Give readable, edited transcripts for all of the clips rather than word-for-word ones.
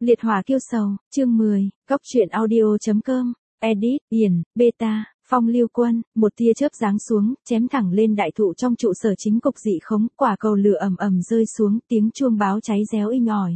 Liệt hỏa kiêu sầu, chương 10, góc truyện audio.com, edit, Điền, beta, Phong Lưu Quân, một tia chớp giáng xuống, chém thẳng lên đại thụ trong trụ sở chính cục dị khống, quả cầu lửa ầm ầm rơi xuống, tiếng chuông báo cháy réo inh ỏi.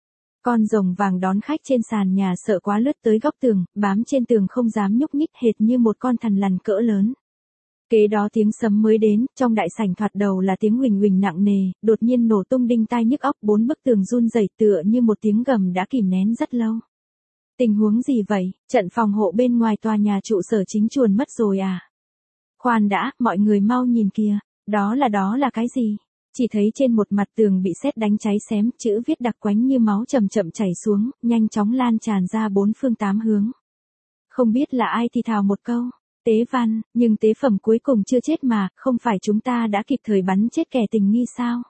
Con rồng vàng đón khách trên sàn nhà sợ quá lướt tới góc tường, bám trên tường không dám nhúc nhích hệt như một con thằn lằn cỡ lớn. Kế đó tiếng sấm mới đến, trong đại sảnh thoạt đầu là tiếng huỳnh huỳnh nặng nề, đột nhiên nổ tung đinh tai nhức óc, 4 bức tường run rẩy tựa như một tiếng gầm đã kìm nén rất lâu. Tình huống gì vậy, trận phòng hộ bên ngoài tòa nhà trụ sở chính chuồn mất rồi à? Khoan đã, mọi người mau nhìn kìa, đó là cái gì? Chỉ thấy trên một mặt tường bị sét đánh cháy xém, chữ viết đặc quánh như máu chậm chậm chảy xuống, nhanh chóng lan tràn ra 4 phương 8 hướng. Không biết là ai thì thào một câu. Tế văn, nhưng tế phẩm cuối cùng chưa chết mà, không phải chúng ta đã kịp thời bắn chết kẻ tình nghi sao?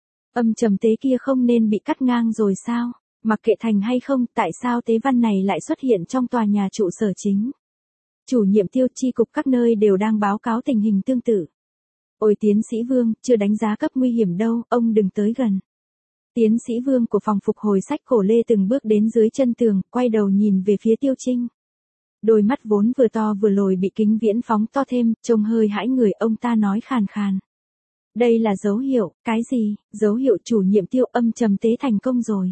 Âm trầm tế kia không nên bị cắt ngang rồi sao? Mặc kệ thành hay không, tại sao tế văn này lại xuất hiện trong tòa nhà trụ sở chính? Chủ nhiệm Tiêu chi cục các nơi đều đang báo cáo tình hình tương tự. Ôi tiến sĩ Vương, chưa đánh giá cấp nguy hiểm đâu, ông đừng tới gần. Tiến sĩ Vương của phòng phục hồi sách cổ Lê từng bước đến dưới chân tường, quay đầu nhìn về phía Tiêu Trinh. Đôi mắt vốn vừa to vừa lồi bị kính viễn phóng to thêm, trông hơi hãi người, ông ta nói khàn khàn. Đây là dấu hiệu, cái gì? Dấu hiệu chủ nhiệm Tiêu âm trầm tế thành công rồi.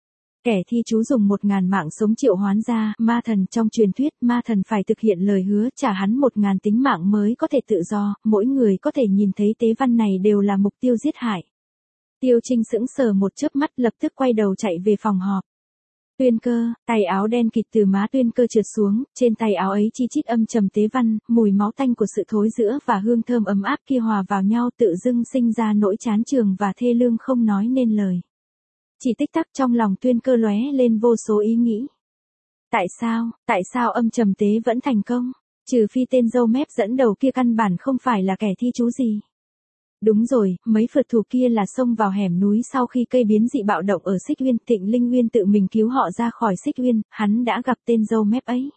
Kẻ thi chú dùng 1000 mạng sống triệu hoán ra, ma thần trong truyền thuyết, ma thần phải thực hiện lời hứa trả hắn 1000 tính mạng mới có thể tự do, mỗi người có thể nhìn thấy tế văn này đều là mục tiêu giết hại. Tiêu Trinh sững sờ một chớp mắt lập tức quay đầu chạy về phòng họp. Tuyên Cơ, tay áo đen kịt từ má Tuyên Cơ trượt xuống, trên tay áo ấy chi chít âm trầm tế văn, mùi máu tanh của sự thối rữa và hương thơm ấm áp kia hòa vào nhau tự dưng sinh ra nỗi chán chường và thê lương không nói nên lời. Chỉ tích tắc trong lòng Tuyên Cơ lóe lên vô số ý nghĩ. Tại sao âm trầm tế vẫn thành công? Trừ phi tên râu mép dẫn đầu kia căn bản không phải là kẻ thi chú gì. Đúng rồi, mấy phượt thủ kia là xông vào hẻm núi sau khi cây biến dị bạo động ở Xích Uyên, Thịnh Linh Uyên tự mình cứu họ ra khỏi Xích Uyên, hắn đã gặp tên râu mép ấy.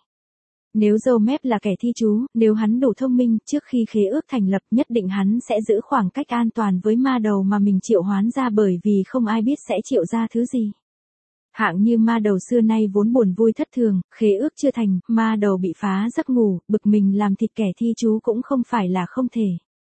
Nếu râu mép là kẻ thi chú, nếu hắn đủ thông minh, trước khi khế ước thành lập nhất định hắn sẽ giữ khoảng cách an toàn với ma đầu mà mình triệu hoán ra bởi vì không ai biết sẽ triệu ra thứ gì. Hạng như ma đầu xưa nay vốn buồn vui thất thường, khế ước chưa thành, ma đầu bị phá giấc ngủ, bực mình làm thịt kẻ thi chú cũng không phải là không thể.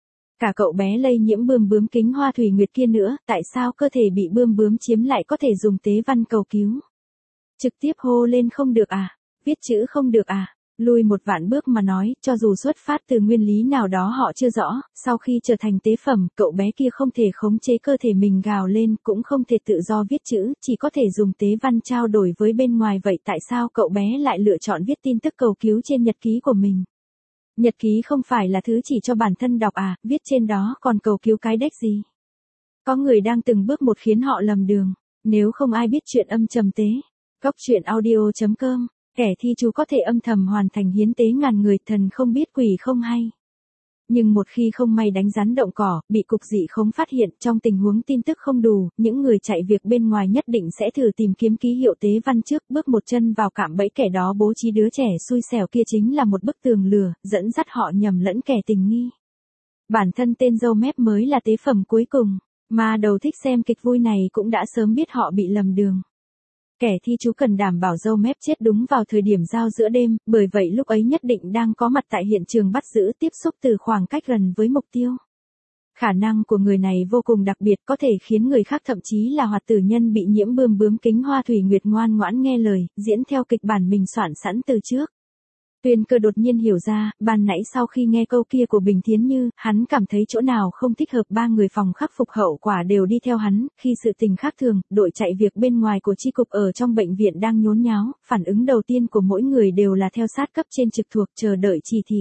Cả cậu bé lây nhiễm bươm bướm kính hoa thủy nguyệt kia nữa, tại sao cơ thể bị bươm bướm chiếm lại có thể dùng tế văn cầu cứu? Trực tiếp hô lên không được à? Viết chữ không được à? Lùi một vạn bước mà nói, cho dù xuất phát từ nguyên lý nào đó họ chưa rõ, sau khi trở thành tế phẩm, cậu bé kia không thể khống chế cơ thể mình gào lên, cũng không thể tự do viết chữ, chỉ có thể dùng tế văn trao đổi với bên ngoài. Vậy tại sao cậu bé lại lựa chọn viết tin tức cầu cứu trên nhật ký của mình? Nhật ký không phải là thứ chỉ cho bản thân đọc à, viết trên đó còn cầu cứu cái đếch gì? Có người đang từng bước một khiến họ lầm đường, nếu không ai biết chuyện âm trầm tế. Góc truyện audio.com, kẻ thi chú có thể âm thầm hoàn thành hiến tế ngàn người, thần không biết quỷ không hay. Nhưng một khi không may đánh rắn động cỏ, bị cục dị khống phát hiện, trong tình huống tin tức không đủ, những người chạy việc bên ngoài nhất định sẽ thử tìm kiếm ký hiệu tế văn trước, bước một chân vào cạm bẫy kẻ đó bố trí đứa trẻ xui xẻo kia chính là một bức tường lửa, dẫn dắt họ nhầm lẫn kẻ tình nghi. Bản thân tên râu mép mới là tế phẩm cuối cùng, mà đầu thích xem kịch vui này cũng đã sớm biết họ bị lầm đường. Kẻ thi chú cần đảm bảo râu mép chết đúng vào thời điểm giao giữa đêm, bởi vậy lúc ấy nhất định đang có mặt tại hiện trường bắt giữ, tiếp xúc từ khoảng cách gần với mục tiêu. Khả năng của người này vô cùng đặc biệt, có thể khiến người khác thậm chí là hoạt tử nhân bị nhiễm bươm bướm kính hoa thủy nguyệt ngoan ngoãn nghe lời, diễn theo kịch bản mình soạn sẵn từ trước. Tuyên Cơ đột nhiên hiểu ra, ban nãy sau khi nghe câu kia của Bình Thiến Như, hắn cảm thấy chỗ nào không thích hợp. 3 người phòng khắc phục hậu quả đều đi theo hắn, khi sự tình khác thường, đội chạy việc bên ngoài của chi cục ở trong bệnh viện đang nhốn nháo, phản ứng đầu tiên của mỗi người đều là theo sát cấp trên trực thuộc chờ đợi chỉ thị.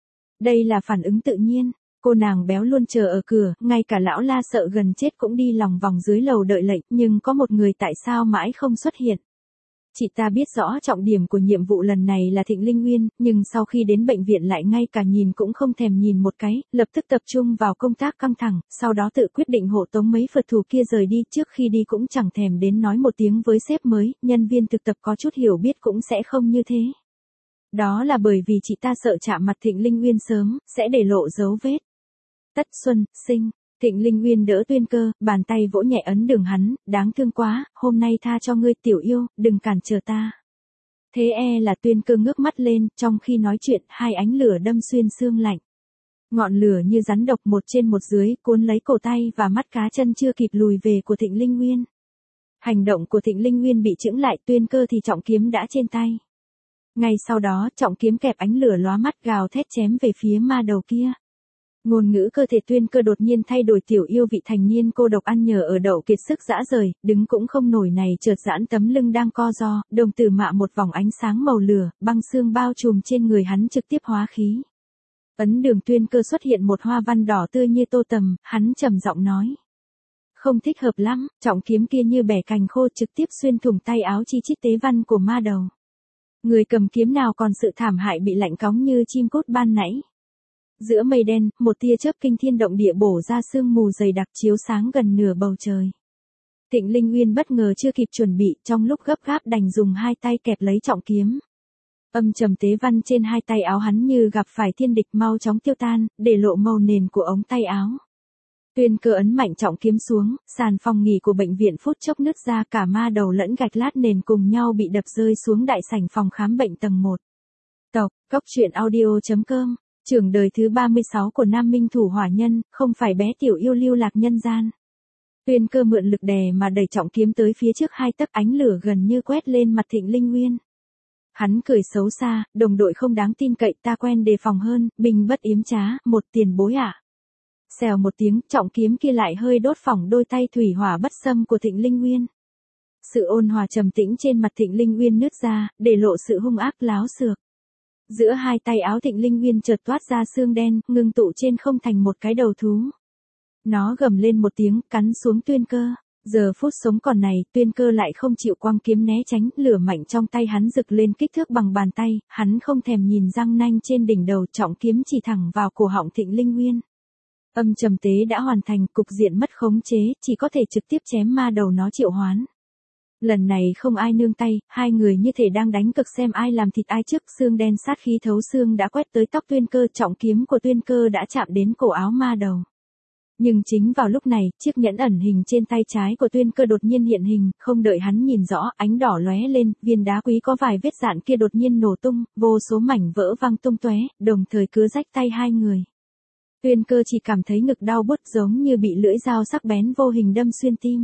Đây là phản ứng tự nhiên, cô nàng béo luôn chờ ở cửa, ngay cả lão La sợ gần chết cũng đi lòng vòng dưới lầu đợi lệnh, nhưng có một người tại sao mãi không xuất hiện. Chị ta biết rõ trọng điểm của nhiệm vụ lần này là Thịnh Linh Uyên, nhưng sau khi đến bệnh viện lại ngay cả nhìn cũng không thèm nhìn một cái, lập tức tập trung vào công tác căng thẳng, sau đó tự quyết định hộ tống mấy phượt thủ kia rời đi, trước khi đi cũng chẳng thèm đến nói một tiếng với sếp mới, nhân viên thực tập có chút hiểu biết cũng sẽ không như thế. Đó là bởi vì chị ta sợ chạm mặt Thịnh Linh Uyên sớm, sẽ để lộ dấu vết. Tất Xuân, Sinh, Thịnh Linh Nguyên đỡ Tuyên Cơ, bàn tay vỗ nhẹ ấn đường hắn, đáng thương quá, hôm nay tha cho ngươi tiểu yêu, đừng cản trở ta. Thế là Tuyên Cơ ngước mắt lên, trong khi nói chuyện, hai ánh lửa đâm xuyên xương lạnh. Ngọn lửa như rắn độc một trên một dưới, cuốn lấy cổ tay và mắt cá chân chưa kịp lùi về của Thịnh Linh Nguyên. Hành động của Thịnh Linh Nguyên bị chững lại, Tuyên Cơ thì trọng kiếm đã trên tay. Ngay sau đó, trọng kiếm kẹp ánh lửa lóa mắt gào thét chém về phía ma đầu kia. Ngôn ngữ cơ thể Tuyên Cơ đột nhiên thay đổi, tiểu yêu vị thành niên cô độc ăn nhờ ở đậu kiệt sức dã rời, đứng cũng không nổi này chợt giãn tấm lưng đang co ro, đồng tử mạ một vòng ánh sáng màu lửa, băng xương bao trùm trên người hắn trực tiếp hóa khí. Ấn đường Tuyên Cơ xuất hiện một hoa văn đỏ tươi như tô tầm, hắn trầm giọng nói. Không thích hợp lắm, trọng kiếm kia như bẻ cành khô trực tiếp xuyên thủng tay áo chi chít tế văn của ma đầu. Người cầm kiếm nào còn sự thảm hại bị lạnh cóng như chim cút ban nãy. Giữa mây đen, một tia chớp kinh thiên động địa bổ ra sương mù dày đặc chiếu sáng gần nửa bầu trời. Thịnh Linh Nguyên bất ngờ chưa kịp chuẩn bị, trong lúc gấp gáp đành dùng hai tay kẹp lấy trọng kiếm. Âm trầm tế văn trên hai tay áo hắn như gặp phải thiên địch mau chóng tiêu tan, để lộ màu nền của ống tay áo. Tuyên Cơ ấn mạnh trọng kiếm xuống, sàn phòng nghỉ của bệnh viện phút chốc nứt ra, cả ma đầu lẫn gạch lát nền cùng nhau bị đập rơi xuống đại sảnh phòng khám bệnh tầng 1. Cốc truyện audio.com, trường đời thứ 36 của Nam Minh Thủ Hỏa Nhân, không phải bé tiểu yêu lưu lạc nhân gian. Tuyên Cơ mượn lực đè mà đẩy trọng kiếm tới phía trước 2 tấc, ánh lửa gần như quét lên mặt Thịnh Linh Nguyên. Hắn cười xấu xa, đồng đội không đáng tin cậy, ta quen đề phòng hơn, bình bất yếm trá, một tiền bối ạ. Xèo một tiếng, trọng kiếm kia lại hơi đốt phỏng đôi tay thủy hỏa bất xâm của Thịnh Linh Nguyên. Sự ôn hòa trầm tĩnh trên mặt Thịnh Linh Nguyên nứt ra, để lộ sự hung ác láo xược. Giữa hai tay áo Thịnh Linh Nguyên chợt toát ra xương đen, ngưng tụ trên không thành một cái đầu thú. Nó gầm lên một tiếng, cắn xuống Tuyên Cơ. Giờ phút sống còn này, Tuyên Cơ lại không chịu quăng kiếm né tránh, lửa mạnh trong tay hắn rực lên kích thước bằng bàn tay, hắn không thèm nhìn răng nanh trên đỉnh đầu, trọng kiếm chỉ thẳng vào cổ họng Thịnh Linh Nguyên. Âm trầm tế đã hoàn thành, cục diện mất khống chế, chỉ có thể trực tiếp chém ma đầu nó triệu hoán. Lần này không ai nương tay, hai người như thể đang đánh cực xem ai làm thịt ai trước, xương đen sát khí thấu xương đã quét tới tóc Tuyên Cơ, trọng kiếm của Tuyên Cơ đã chạm đến cổ áo ma đầu. Nhưng chính vào lúc này, chiếc nhẫn ẩn hình trên tay trái của Tuyên Cơ đột nhiên hiện hình, không đợi hắn nhìn rõ, ánh đỏ lóe lên, viên đá quý có vài vết dạn kia đột nhiên nổ tung, vô số mảnh vỡ văng tung tóe, đồng thời cứa rách tay hai người. Tuyên Cơ chỉ cảm thấy ngực đau buốt giống như bị lưỡi dao sắc bén vô hình đâm xuyên tim.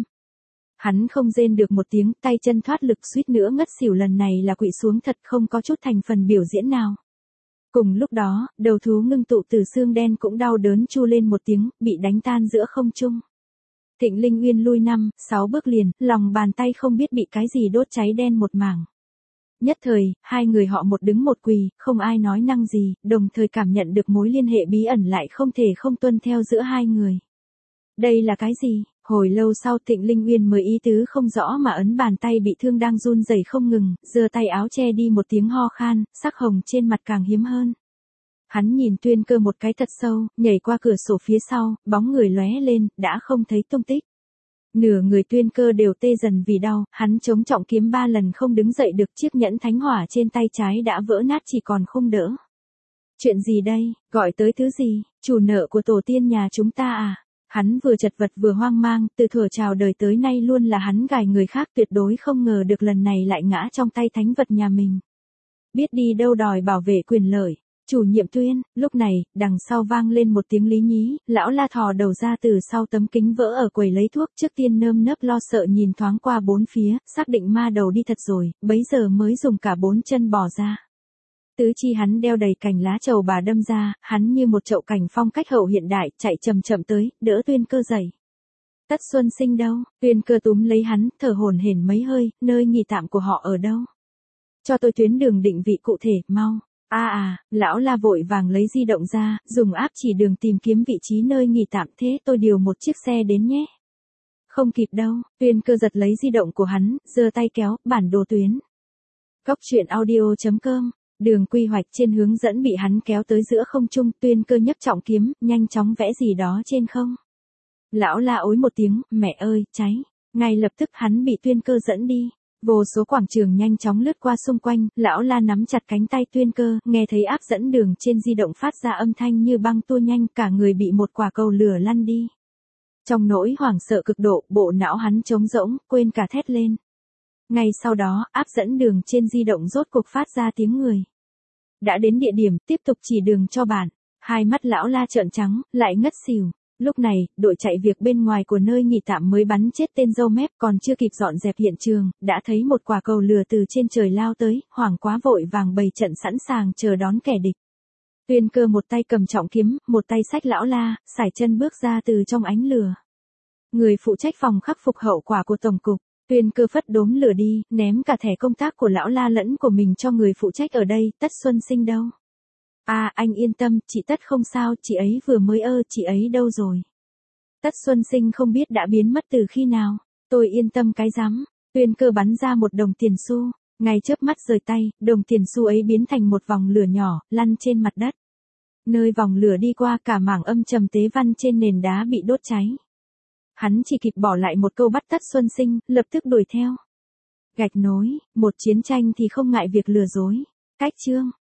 Hắn không rên được một tiếng, tay chân thoát lực suýt nữa ngất xỉu, lần này là quỵ xuống thật, không có chút thành phần biểu diễn nào. Cùng lúc đó, đầu thú ngưng tụ từ xương đen cũng đau đớn chu lên một tiếng, bị đánh tan giữa không trung. Thịnh Linh Nguyên lui 5-6 bước liền, lòng bàn tay không biết bị cái gì đốt cháy đen một mảng. Nhất thời, hai người họ một đứng một quỳ, không ai nói năng gì, đồng thời cảm nhận được mối liên hệ bí ẩn lại không thể không tuân theo giữa hai người. Đây là cái gì? Hồi lâu sau Thịnh Linh Nguyên mới ý tứ không rõ mà ấn bàn tay bị thương đang run rẩy không ngừng, giơ tay áo che đi một tiếng ho khan, sắc hồng trên mặt càng hiếm hơn. Hắn nhìn Tuyên Cơ một cái thật sâu, nhảy qua cửa sổ phía sau, bóng người lóe lên, đã không thấy tung tích. Nửa người Tuyên Cơ đều tê dần vì đau, hắn chống trọng kiếm 3 lần không đứng dậy được, chiếc nhẫn thánh hỏa trên tay trái đã vỡ nát chỉ còn khung đỡ. Chuyện gì đây, gọi tới thứ gì, chủ nợ của tổ tiên nhà chúng ta à? Hắn vừa chật vật vừa hoang mang, từ thuở chào đời tới nay luôn là hắn gài người khác, tuyệt đối không ngờ được lần này lại ngã trong tay thánh vật nhà mình. Biết đi đâu đòi bảo vệ quyền lợi. Chủ nhiệm Tuyên, lúc này, đằng sau vang lên một tiếng lý nhí, lão la thò đầu ra từ sau tấm kính vỡ ở quầy lấy thuốc, trước tiên nơm nớp lo sợ nhìn thoáng qua bốn phía, xác định ma đầu đi thật rồi, bấy giờ mới dùng cả 4 chân bỏ ra. Tứ chi hắn đeo đầy cành lá trầu bà đâm ra, hắn như một chậu cảnh phong cách hậu hiện đại, chạy chậm chậm tới, đỡ Tuyên Cơ dậy. Tất Xuân Sinh đâu? Tuyên Cơ túm lấy hắn, thở hổn hển mấy hơi, nơi nghỉ tạm của họ ở đâu? Cho tôi tuyến đường định vị cụ thể, mau. Lão la vội vàng lấy di động ra, dùng áp chỉ đường tìm kiếm vị trí nơi nghỉ tạm, thế tôi điều một chiếc xe đến nhé. Không kịp đâu, Tuyên Cơ giật lấy di động của hắn, giơ tay kéo, bản đồ tuyến. Cốc truyện audio.com, đường quy hoạch trên hướng dẫn bị hắn kéo tới giữa không trung, Tuyên Cơ nhấc trọng kiếm, nhanh chóng vẽ gì đó trên không. Lão la ối một tiếng, mẹ ơi, cháy, ngay lập tức hắn bị Tuyên Cơ dẫn đi. Vô số quảng trường nhanh chóng lướt qua xung quanh, lão la nắm chặt cánh tay Tuyên Cơ, nghe thấy áp dẫn đường trên di động phát ra âm thanh như băng tua nhanh, cả người bị một quả cầu lửa lăn đi. Trong nỗi hoảng sợ cực độ, bộ não hắn trống rỗng, quên cả thét lên. Ngay sau đó, áp dẫn đường trên di động rốt cuộc phát ra tiếng người. Đã đến địa điểm, tiếp tục chỉ đường cho bạn. Hai mắt lão La trợn trắng, lại ngất xỉu. Lúc này, đội chạy việc bên ngoài của nơi nghỉ tạm mới bắn chết tên dâu mép, còn chưa kịp dọn dẹp hiện trường, đã thấy một quả cầu lửa từ trên trời lao tới, hoảng quá vội vàng bày trận sẵn sàng chờ đón kẻ địch. Tuyên Cơ một tay cầm trọng kiếm, một tay xách lão La, sải chân bước ra từ trong ánh lửa. Người phụ trách phòng khắc phục hậu quả của tổng cục, Tuyên Cơ phất đốm lửa đi, ném cả thẻ công tác của lão La lẫn của mình cho người phụ trách ở đây. Tất Xuân Sinh đâu? À, anh yên tâm, chị Tất không sao, chị ấy vừa mới chị ấy đâu rồi? Tất Xuân Sinh không biết đã biến mất từ khi nào. Tôi yên tâm cái rắm. Tuyên Cơ bắn ra một đồng tiền xu, ngay chớp mắt rời tay, đồng tiền xu ấy biến thành một vòng lửa nhỏ, lăn trên mặt đất. Nơi vòng lửa đi qua, cả mảng âm trầm tế văn trên nền đá bị đốt cháy. Hắn chỉ kịp bỏ lại một câu bắt Tất Xuân Sinh, lập tức đuổi theo. Gạch nối, một chiến tranh thì không ngại việc lừa dối. Cách chương